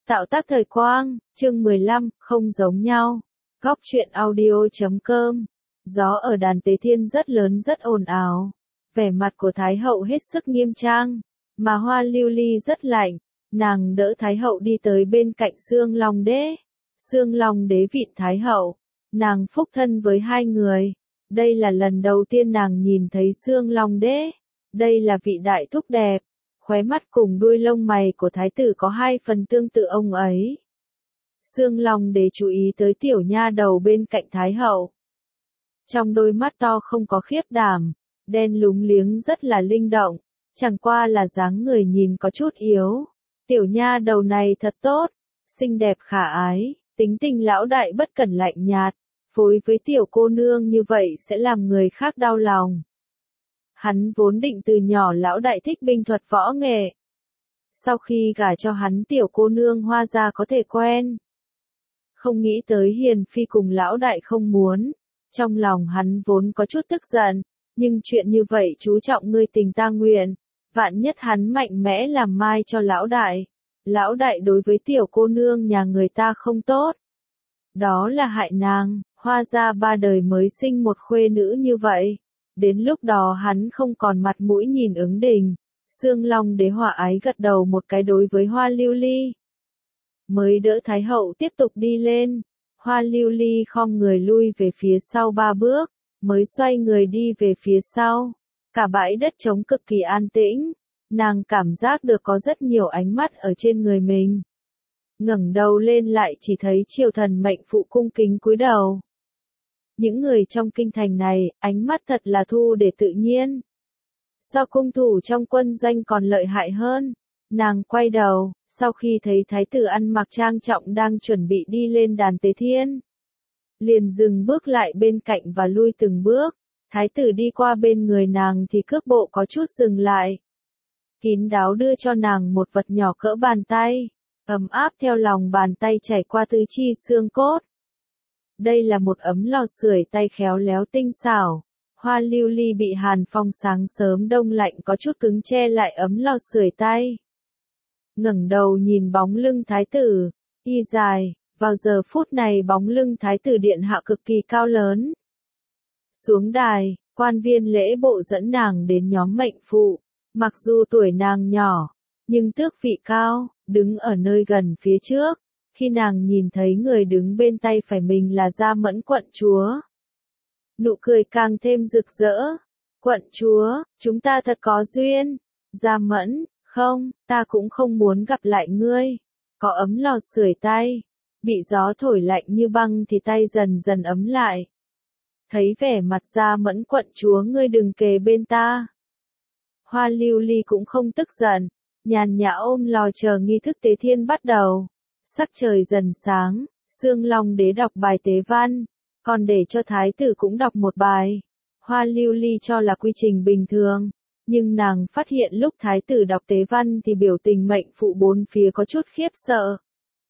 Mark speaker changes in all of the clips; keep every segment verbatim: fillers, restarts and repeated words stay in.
Speaker 1: Tạo tác thời quang, chương mười lăm, không giống nhau. Góc truyện audio chấm com. Gió ở đàn Tế Thiên rất lớn rất ồn ào. Vẻ mặt của Thái hậu hết sức nghiêm trang, mà Hoa Lưu Ly rất lạnh. Nàng đỡ Thái hậu đi tới bên cạnh Xương Long Đế. Xương Long Đế vịn Thái hậu. Nàng phúc thân với hai người. Đây là lần đầu tiên nàng nhìn thấy Xương Long Đế. Đây là vị đại thúc đẹp. Khóe mắt cùng đuôi lông mày của thái tử có hai phần tương tự ông ấy. Xương Long Đế chú ý tới tiểu nha đầu bên cạnh Thái hậu. Trong đôi mắt to không có khiếp đảm, đen lúng liếng rất là linh động, chẳng qua là dáng người nhìn có chút yếu. Tiểu nha đầu này thật tốt, xinh đẹp khả ái, tính tình lão đại bất cẩn lạnh nhạt, phối với tiểu cô nương như vậy sẽ làm người khác đau lòng. Hắn vốn định từ nhỏ lão đại thích binh thuật võ nghệ. Sau khi gả cho hắn tiểu cô nương Hoa gia có thể quen. Không nghĩ tới hiền phi cùng lão đại không muốn. Trong lòng hắn vốn có chút tức giận, nhưng chuyện như vậy chú trọng ngươi tình ta nguyện. Vạn nhất hắn mạnh mẽ làm mai cho lão đại. Lão đại đối với tiểu cô nương nhà người ta không tốt. Đó là hại nàng, Hoa gia ba đời mới sinh một khuê nữ như vậy. Đến lúc đó hắn không còn mặt mũi nhìn ứng đình. Xương Long Đế hòa ái gật đầu một cái đối với Hoa Lưu Ly. Mới đỡ Thái hậu tiếp tục đi lên. Hoa Lưu Ly khom người lui về phía sau ba bước, mới xoay người đi về phía sau. Cả bãi đất trống cực kỳ an tĩnh. Nàng cảm giác được có rất nhiều ánh mắt ở trên người mình. Ngẩng đầu lên lại chỉ thấy triều thần mệnh phụ cung kính cúi đầu. Những người trong kinh thành này, ánh mắt thật là thu để tự nhiên. So cung thủ trong quân doanh còn lợi hại hơn. Nàng quay đầu, sau khi thấy thái tử ăn mặc trang trọng đang chuẩn bị đi lên đàn Tế Thiên. Liền dừng bước lại bên cạnh và lui từng bước. Thái tử đi qua bên người nàng thì cước bộ có chút dừng lại. Kín đáo đưa cho nàng một vật nhỏ cỡ bàn tay, ấm áp theo lòng bàn tay chảy qua tứ chi xương cốt. Đây là một ấm lò sưởi tay khéo léo tinh xảo. Hoa Lưu Ly bị hàn phong sáng sớm đông lạnh có chút cứng che lại ấm lò sưởi tay. Ngẩng đầu nhìn bóng lưng thái tử, y dài, vào giờ phút này bóng lưng thái tử điện hạ cực kỳ cao lớn. Xuống đài, quan viên lễ bộ dẫn nàng đến nhóm mệnh phụ, mặc dù tuổi nàng nhỏ, nhưng tước vị cao, đứng ở nơi gần phía trước. Khi nàng nhìn thấy người đứng bên tay phải mình là Gia Mẫn quận chúa. Nụ cười càng thêm rực rỡ. Quận chúa, chúng ta thật có duyên. Gia Mẫn, không, ta cũng không muốn gặp lại ngươi. Có ấm lò sưởi tay. Bị gió thổi lạnh như băng thì tay dần dần ấm lại. Thấy vẻ mặt Gia Mẫn quận chúa ngươi đừng kề bên ta. Hoa Lưu Ly cũng không tức giận. Nhàn nhã ôm lò chờ nghi thức Tế Thiên bắt đầu. Sắc trời dần sáng, Xương Long Đế đọc bài tế văn, còn để cho thái tử cũng đọc một bài. Hoa Lưu Ly cho là quy trình bình thường, nhưng nàng phát hiện lúc thái tử đọc tế văn thì biểu tình mệnh phụ bốn phía có chút khiếp sợ.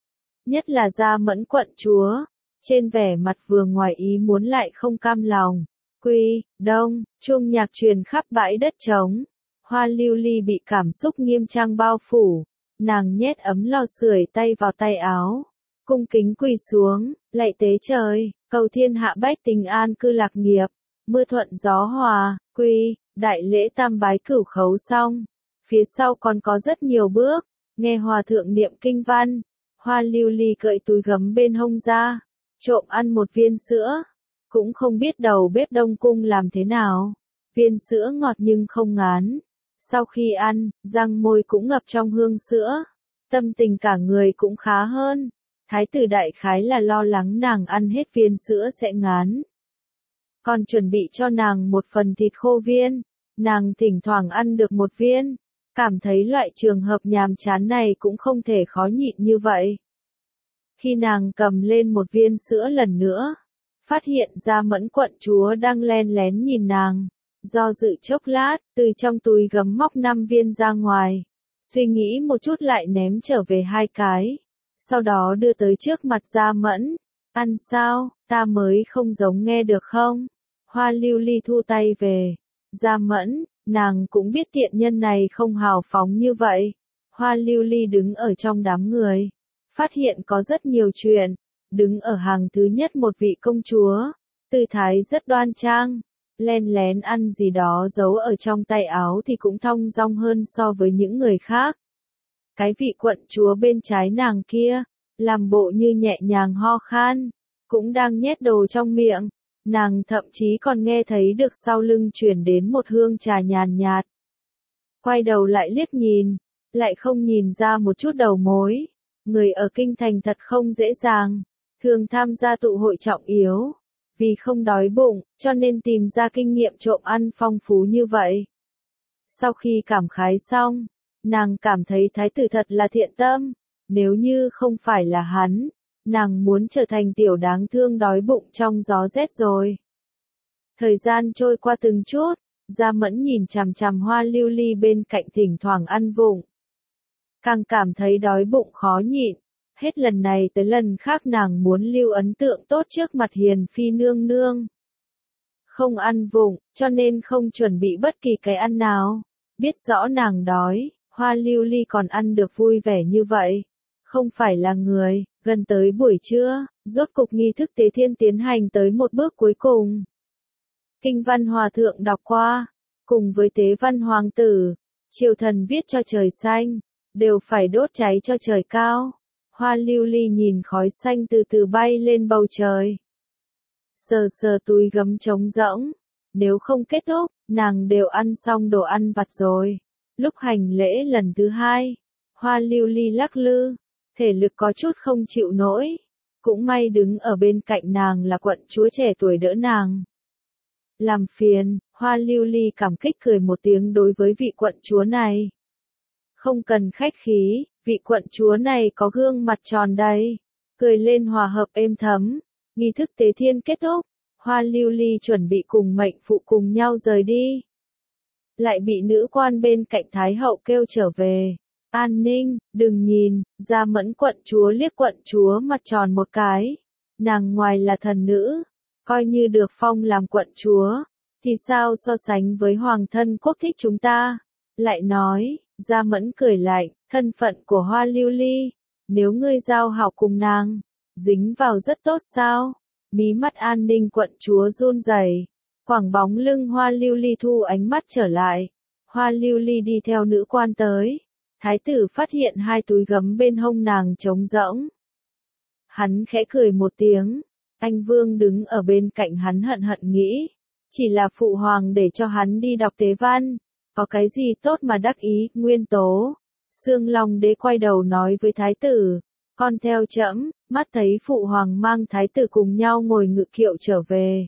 Speaker 1: Nhất là Gia Mẫn quận chúa, trên vẻ mặt vừa ngoài ý muốn lại không cam lòng. Quy, đông, chuông nhạc truyền khắp bãi đất trống. Hoa Lưu Ly bị cảm xúc nghiêm trang bao phủ. Nàng nhét ấm lò sưởi tay vào tay áo, cung kính quỳ xuống, lạy tế trời, cầu thiên hạ bách tính an cư lạc nghiệp, mưa thuận gió hòa, quy, đại lễ tam bái cửu khấu xong. Phía sau còn có rất nhiều bước, nghe hòa thượng niệm kinh văn. Hoa Lưu Ly cởi túi gấm bên hông ra, trộm ăn một viên sữa, cũng không biết đầu bếp Đông Cung làm thế nào, viên sữa ngọt nhưng không ngán. Sau khi ăn, răng môi cũng ngập trong hương sữa. Tâm tình cả người cũng khá hơn. Thái tử đại khái là lo lắng nàng ăn hết viên sữa sẽ ngán. Còn chuẩn bị cho nàng một phần thịt khô viên. Nàng thỉnh thoảng ăn được một viên. Cảm thấy loại trường hợp nhàm chán này cũng không thể khó nhịn như vậy. Khi nàng cầm lên một viên sữa lần nữa, phát hiện Gia Mẫn quận chúa đang len lén nhìn nàng. Do dự chốc lát, từ trong túi gấm móc năm viên ra ngoài. Suy nghĩ một chút lại ném trở về hai cái. Sau đó đưa tới trước mặt Gia Mẫn. Ăn sao, ta mới không giống nghe được không? Hoa Lưu Ly thu tay về. Gia Mẫn, nàng cũng biết tiện nhân này không hào phóng như vậy. Hoa Lưu Ly đứng ở trong đám người. phát hiện có rất nhiều chuyện, đứng ở hàng thứ nhất một vị công chúa, tư thái rất đoan trang, len lén ăn gì đó giấu ở trong tay áo thì cũng thong dong hơn so với những người khác. Cái vị quận chúa bên trái nàng kia, làm bộ như nhẹ nhàng ho khan, cũng đang nhét đồ trong miệng, nàng thậm chí còn nghe thấy được sau lưng truyền đến một hương trà nhàn nhạt. Quay đầu lại liếc nhìn, lại không nhìn ra một chút đầu mối, người ở kinh thành thật không dễ dàng, thường tham gia tụ hội trọng yếu, vì không đói bụng, cho nên tìm ra kinh nghiệm trộm ăn phong phú như vậy. Sau khi cảm khái xong, nàng cảm thấy thái tử thật là thiện tâm, nếu như không phải là hắn, nàng muốn trở thành tiểu đáng thương đói bụng trong gió rét rồi. Thời gian trôi qua từng chút, Gia Mẫn nhìn chằm chằm Hoa Lưu Ly bên cạnh thỉnh thoảng ăn vụng. Càng cảm thấy đói bụng khó nhịn, hết lần này tới lần khác nàng muốn lưu ấn tượng tốt trước mặt Hiền Phi nương nương. Không ăn vụng, cho nên không chuẩn bị bất kỳ cái ăn nào. Biết rõ nàng đói, Hoa Lưu Ly còn ăn được vui vẻ như vậy. Không phải là người, gần tới buổi trưa, rốt cục nghi thức tế thiên tiến hành tới một bước cuối cùng. Kinh văn hòa thượng đọc qua, cùng với tế văn hoàng tử, triều thần viết cho trời xanh, đều phải đốt cháy cho trời cao. Hoa Lưu Ly nhìn khói xanh từ từ bay lên bầu trời. Sờ sờ túi gấm trống rỗng, nếu không kết thúc, nàng đều ăn xong đồ ăn vặt rồi. Lúc hành lễ lần thứ hai, Hoa Lưu Ly lắc lư, thể lực có chút không chịu nổi. Cũng may đứng ở bên cạnh nàng là quận chúa trẻ tuổi đỡ nàng. Làm phiền, Hoa Lưu Ly cảm kích cười một tiếng đối với vị quận chúa này. Không cần khách khí, vị quận chúa này có gương mặt tròn đầy, cười lên hòa hợp êm thấm. Nghi thức tế thiên kết thúc, Hoa Lưu Ly chuẩn bị cùng mệnh phụ cùng nhau rời đi. Lại bị nữ quan bên cạnh Thái hậu kêu trở về. An ninh, đừng nhìn, Gia Mẫn quận chúa liếc quận chúa mặt tròn một cái. Nàng ngoài là thần nữ, coi như được phong làm quận chúa, thì sao so sánh với hoàng thân quốc thích chúng ta? Lại nói, Gia Mẫn cười lạnh, thân phận của Hoa Lưu Ly, nếu ngươi giao hảo cùng nàng, dính vào rất tốt sao? Mí mắt An ninh quận chúa run rẩy, quảng bóng lưng Hoa Lưu Ly thu ánh mắt trở lại. Hoa Lưu Ly đi theo nữ quan tới. Thái tử phát hiện hai túi gấm bên hông nàng trống rỗng. Hắn khẽ cười một tiếng. Anh Vương đứng ở bên cạnh hắn hận hận nghĩ. Chỉ là phụ hoàng để cho hắn đi đọc tế văn. Có cái gì tốt mà đắc ý, Nguyên Tố. Sương Long Đế quay đầu nói với thái tử. Con theo trẫm, mắt thấy phụ hoàng mang thái tử cùng nhau ngồi ngự kiệu trở về.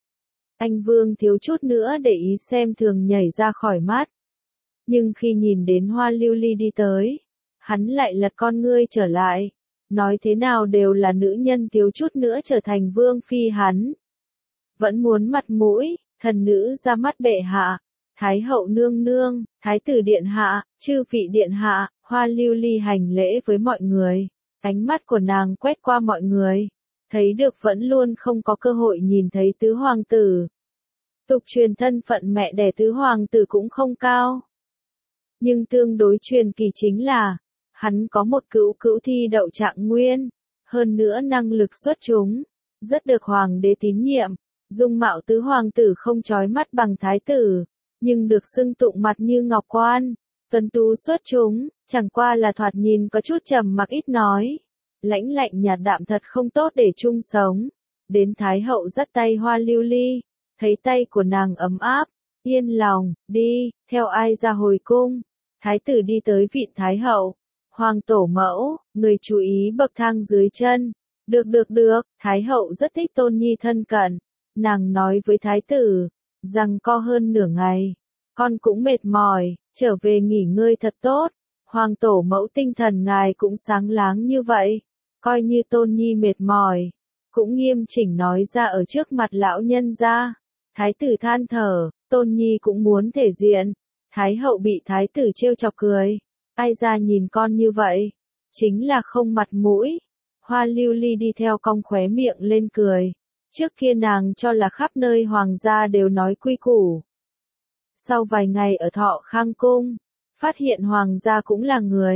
Speaker 1: Anh Vương thiếu chút nữa để ý xem thường nhảy ra khỏi mắt. Nhưng khi nhìn đến Hoa Lưu Ly đi tới, hắn lại lật con ngươi trở lại. Nói thế nào đều là nữ nhân thiếu chút nữa trở thành vương phi hắn. Vẫn muốn mặt mũi, thần nữ ra mắt bệ hạ. Thái hậu nương nương, thái tử điện hạ, chư vị điện hạ, Hoa Lưu Ly hành lễ với mọi người. Ánh mắt của nàng quét qua mọi người. Thấy được vẫn luôn không có cơ hội nhìn thấy tứ hoàng tử. Tục truyền thân phận mẹ đẻ tứ hoàng tử cũng không cao. Nhưng tương đối truyền kỳ chính là, hắn có một cữu cữu thi đậu trạng nguyên, hơn nữa năng lực xuất chúng, rất được hoàng đế tín nhiệm. Dung mạo tứ hoàng tử không chói mắt bằng thái tử, nhưng được xưng tụng mặt như ngọc quan, tuấn tú xuất chúng, chẳng qua là thoạt nhìn có chút trầm mặc ít nói. Lãnh lạnh nhạt đạm thật không tốt để chung sống. Đến thái hậu dắt tay Hoa Lưu Ly, thấy tay của nàng ấm áp, yên lòng, đi, theo ai ra hồi cung. Thái tử đi tới vị thái hậu, hoàng tổ mẫu, người chú ý bậc thang dưới chân. Được được được, thái hậu rất thích tôn nhi thân cận. Nàng nói với thái tử, rằng co hơn nửa ngày, con cũng mệt mỏi, trở về nghỉ ngơi thật tốt. Hoàng tổ mẫu tinh thần ngài cũng sáng láng như vậy, coi như tôn nhi mệt mỏi, cũng nghiêm chỉnh nói ra ở trước mặt lão nhân gia. Thái tử than thở, tôn nhi cũng muốn thể diện. Thái hậu bị thái tử trêu chọc cười, ai ra nhìn con như vậy, chính là không mặt mũi. Hoa Lưu Ly đi theo cong khóe miệng lên cười, trước kia nàng cho là khắp nơi hoàng gia đều nói quy củ. Sau vài ngày ở Thọ Khang cung, phát hiện hoàng gia cũng là người,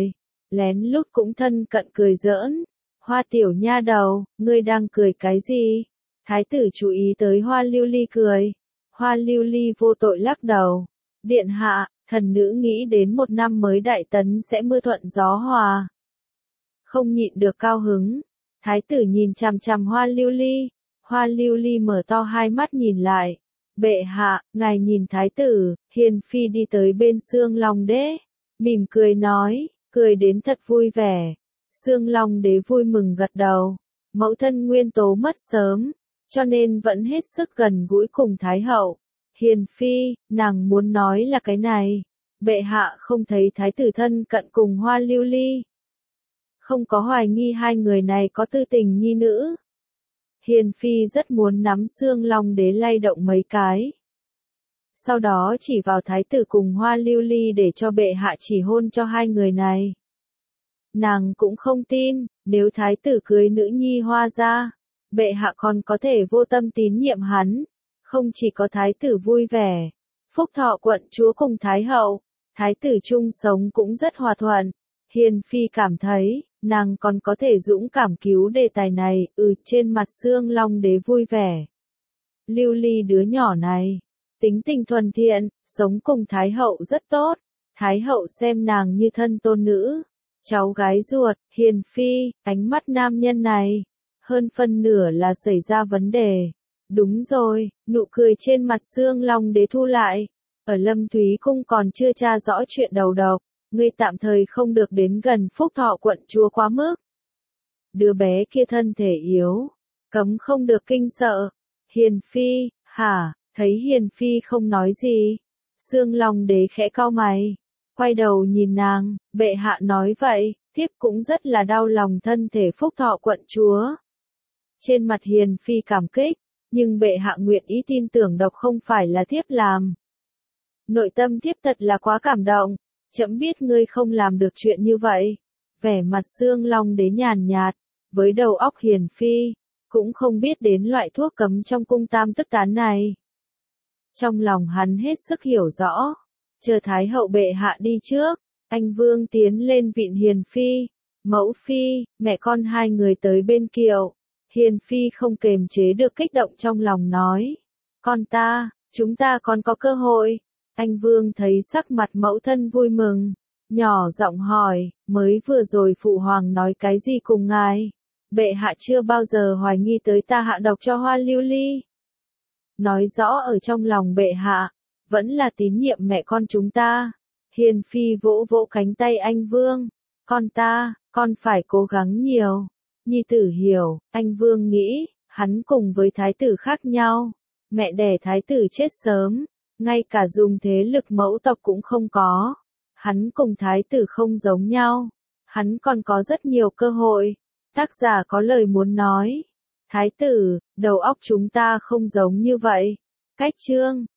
Speaker 1: lén lút cũng thân cận cười giỡn. Hoa tiểu nha đầu, ngươi đang cười cái gì? Thái tử chú ý tới Hoa Lưu Ly cười. Hoa Lưu Ly vô tội lắc đầu. Điện hạ, thần nữ nghĩ đến một năm mới đại tấn sẽ mưa thuận gió hòa. Không nhịn được cao hứng. Thái tử nhìn chằm chằm Hoa Lưu Ly. Hoa Lưu Ly mở to hai mắt nhìn lại. Bệ hạ, ngài nhìn thái tử, hiền phi đi tới bên Xương Long đế. Mỉm cười nói, cười đến thật vui vẻ. Xương Long đế vui mừng gật đầu. Mẫu thân nguyên tố mất sớm, cho nên vẫn hết sức gần gũi cùng thái hậu. Hiền phi, nàng muốn nói là cái này. Bệ hạ không thấy thái tử thân cận cùng Hoa Lưu Ly. Không có hoài nghi hai người này có tư tình nhi nữ. Hiền phi rất muốn nắm Xương Long đế lay động mấy cái. Sau đó chỉ vào thái tử cùng Hoa Lưu Ly để cho bệ hạ chỉ hôn cho hai người này. Nàng cũng không tin, nếu thái tử cưới nữ nhi Hoa gia, bệ hạ còn có thể vô tâm tín nhiệm hắn. Không chỉ có thái tử vui vẻ, phúc thọ quận chúa cùng thái hậu, thái tử chung sống cũng rất hòa thuận. Hiền phi cảm thấy, nàng còn có thể dũng cảm cứu đề tài này, ừ trên mặt Xương Long đế vui vẻ. Lưu Ly đứa nhỏ này, tính tình thuần thiện, sống cùng thái hậu rất tốt, thái hậu xem nàng như thân tôn nữ, cháu gái ruột. Hiền phi, ánh mắt nam nhân này, hơn phân nửa là xảy ra vấn đề. Đúng rồi, nụ cười trên mặt Xương Long đế thu lại. Ở Lâm Thúy Cung còn chưa tra rõ chuyện đầu độc, ngươi tạm thời không được đến gần phúc thọ quận chúa quá mức. Đứa bé kia thân thể yếu, cấm không được kinh sợ. Hiền phi, hả, thấy Hiền phi không nói gì. Xương Long đế khẽ cau mày, quay đầu nhìn nàng, bệ hạ nói vậy, thiếp cũng rất là đau lòng thân thể phúc thọ quận chúa. Trên mặt Hiền phi cảm kích, nhưng bệ hạ nguyện ý tin tưởng độc không phải là thiếp làm. Nội tâm thiếp thật là quá cảm động, trẫm biết ngươi không làm được chuyện như vậy. Vẻ mặt Xương Long đế nhàn nhạt, với đầu óc Hiền phi, cũng không biết đến loại thuốc cấm trong cung tam tức tán này. Trong lòng hắn hết sức hiểu rõ, chờ thái hậu bệ hạ đi trước, anh vương tiến lên vịn Hiền phi, mẫu phi, mẹ con hai người tới bên kiệu. Hiền phi không kềm chế được kích động trong lòng nói, con ta, chúng ta còn có cơ hội. Anh vương thấy sắc mặt mẫu thân vui mừng, nhỏ giọng hỏi, mới vừa rồi phụ hoàng nói cái gì cùng ngài? Bệ hạ chưa bao giờ hoài nghi tới ta hạ độc cho Hoa Lưu Ly. Nói rõ ở trong lòng bệ hạ, vẫn là tín nhiệm mẹ con chúng ta. Hiền phi vỗ vỗ cánh tay anh vương, con ta, con phải cố gắng nhiều. Nhi tử hiểu, anh vương nghĩ, hắn cùng với thái tử khác nhau. Mẹ đẻ thái tử chết sớm, ngay cả dùng thế lực mẫu tộc cũng không có. Hắn cùng thái tử không giống nhau, hắn còn có rất nhiều cơ hội. Tác giả có lời muốn nói, thái tử, đầu óc chúng ta không giống như vậy. Cách chương